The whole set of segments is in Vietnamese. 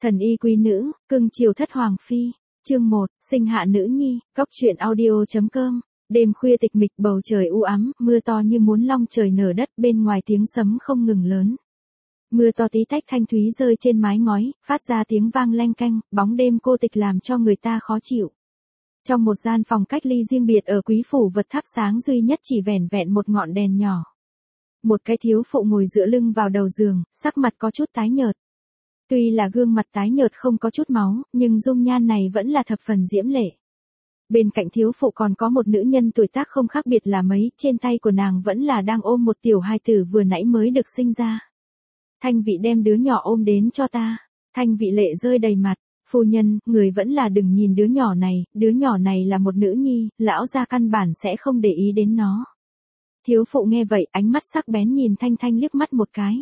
Thần y quý nữ, cưng chiều thất hoàng phi. Chương 1, sinh hạ nữ nhi, góc truyện audio.com. Đêm khuya tịch mịch, bầu trời u ám, mưa to như muốn long trời nở đất, bên ngoài tiếng sấm không ngừng lớn. Mưa to tí tách thanh thúy rơi trên mái ngói, phát ra tiếng vang leng keng, bóng đêm cô tịch làm cho người ta khó chịu. Trong một gian phòng cách ly riêng biệt ở quý phủ, vật thắp sáng duy nhất chỉ vẻn vẹn một ngọn đèn nhỏ. Một cái thiếu phụ ngồi dựa lưng vào đầu giường, sắc mặt có chút tái nhợt. Tuy là gương mặt tái nhợt không có chút máu, nhưng dung nhan này vẫn là thập phần diễm lệ. Bên cạnh thiếu phụ còn có một nữ nhân tuổi tác không khác biệt là mấy, trên tay của nàng vẫn là đang ôm một tiểu hài tử vừa nãy mới được sinh ra. Thanh Vị đem đứa nhỏ ôm đến cho ta. Thanh Vị lệ rơi đầy mặt. Phu nhân, người vẫn là đừng nhìn đứa nhỏ này là một nữ nhi, lão gia căn bản sẽ không để ý đến nó. Thiếu phụ nghe vậy, ánh mắt sắc bén nhìn Thanh Thanh liếc mắt một cái.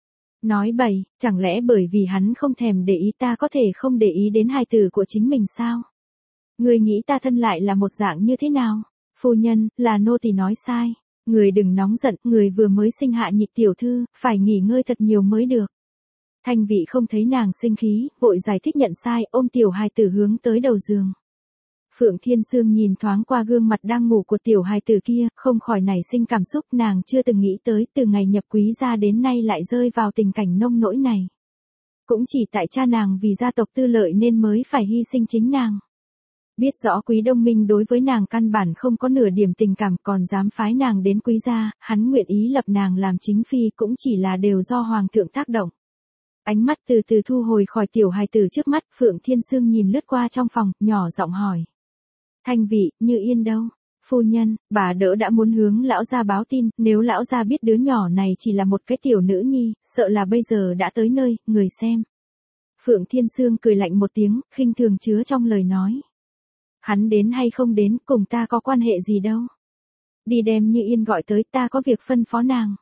Nói bậy, chẳng lẽ bởi vì hắn không thèm để ý ta có thể không để ý đến hài tử của chính mình sao? Người nghĩ ta thân lại là một dạng như thế nào? Phu nhân, là nô tỳ nói sai. Người đừng nóng giận, người vừa mới sinh hạ nhị tiểu thư, phải nghỉ ngơi thật nhiều mới được. Thanh Vị không thấy nàng sinh khí, vội giải thích nhận sai, ôm tiểu hài tử hướng tới đầu giường. Phượng Thiên Sương nhìn thoáng qua gương mặt đang ngủ của tiểu hài tử kia, không khỏi nảy sinh cảm xúc, nàng chưa từng nghĩ tới từ ngày nhập quý gia đến nay lại rơi vào tình cảnh nông nỗi này. Cũng chỉ tại cha nàng vì gia tộc tư lợi nên mới phải hy sinh chính nàng. Biết rõ Quý Đông Minh đối với nàng căn bản không có nửa điểm tình cảm, còn dám phái nàng đến quý gia, hắn nguyện ý lập nàng làm chính phi cũng chỉ là đều do hoàng thượng tác động. Ánh mắt từ từ thu hồi khỏi tiểu hài tử trước mắt, Phượng Thiên Sương nhìn lướt qua trong phòng, nhỏ giọng hỏi. Thanh Vị, Như Yên đâu? Phu nhân, bà đỡ đã muốn hướng lão gia báo tin, nếu lão gia biết đứa nhỏ này chỉ là một cái tiểu nữ nhi, sợ là bây giờ đã tới nơi, người xem. Phượng Thiên Sương cười lạnh một tiếng, khinh thường chứa trong lời nói. Hắn đến hay không đến, cùng ta có quan hệ gì đâu. Đi đem Như Yên gọi tới, ta có việc phân phó nàng.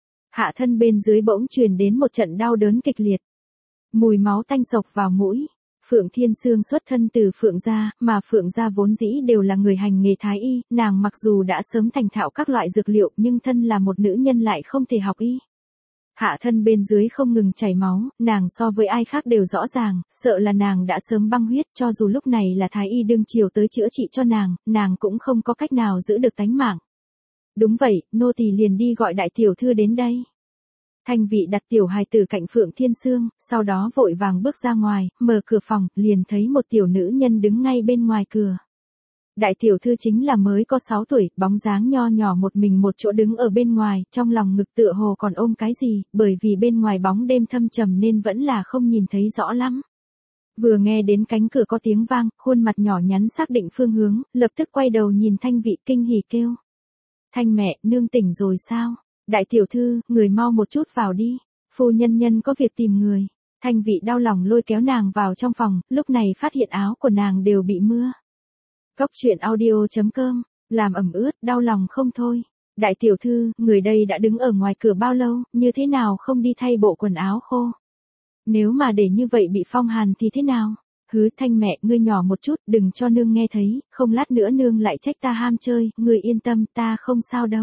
Hạ thân bên dưới bỗng truyền đến một trận đau đớn kịch liệt. Mùi máu tanh sộc vào mũi. Phượng Thiên Sương xuất thân từ Phượng gia, mà Phượng gia vốn dĩ đều là người hành nghề thái y, nàng mặc dù đã sớm thành thạo các loại dược liệu nhưng thân là một nữ nhân lại không thể học y. Hạ thân bên dưới không ngừng chảy máu, nàng so với ai khác đều rõ ràng, sợ là nàng đã sớm băng huyết, cho dù lúc này là thái y đương triều tới chữa trị cho nàng cũng không có cách nào giữ được tánh mạng. Đúng vậy, nô tỳ liền đi gọi đại tiểu thư đến đây. Thanh Vị đặt tiểu hài tử cạnh Phượng Thiên Sương, sau đó vội vàng bước ra ngoài, mở cửa phòng, liền thấy một tiểu nữ nhân đứng ngay bên ngoài cửa. Đại tiểu thư chính là mới có 6 tuổi, bóng dáng nho nhỏ một mình một chỗ đứng ở bên ngoài, trong lòng ngực tựa hồ còn ôm cái gì, bởi vì bên ngoài bóng đêm thâm trầm nên vẫn là không nhìn thấy rõ lắm. Vừa nghe đến cánh cửa có tiếng vang, khuôn mặt nhỏ nhắn xác định phương hướng, lập tức quay đầu nhìn Thanh Vị kinh hỉ kêu. Thanh mẹ, nương tỉnh rồi sao? Đại tiểu thư, người mau một chút vào đi. Phu nhân có việc tìm người. Thanh Vị đau lòng lôi kéo nàng vào trong phòng, lúc này phát hiện áo của nàng đều bị mưa. Góc truyện audio.com, làm ẩm ướt, đau lòng không thôi. Đại tiểu thư, người đây đã đứng ở ngoài cửa bao lâu, như thế nào không đi thay bộ quần áo khô? Nếu mà để như vậy bị phong hàn thì thế nào? Hứ, Thanh mẹ, ngươi nhỏ một chút, đừng cho nương nghe thấy, không lát nữa nương lại trách ta ham chơi, ngươi yên tâm, ta không sao đâu.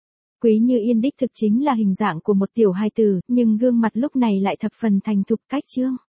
Quý Như Yên đích thực chính là hình dạng của một tiểu hài tử, nhưng gương mặt lúc này lại thập phần thành thục cách trương.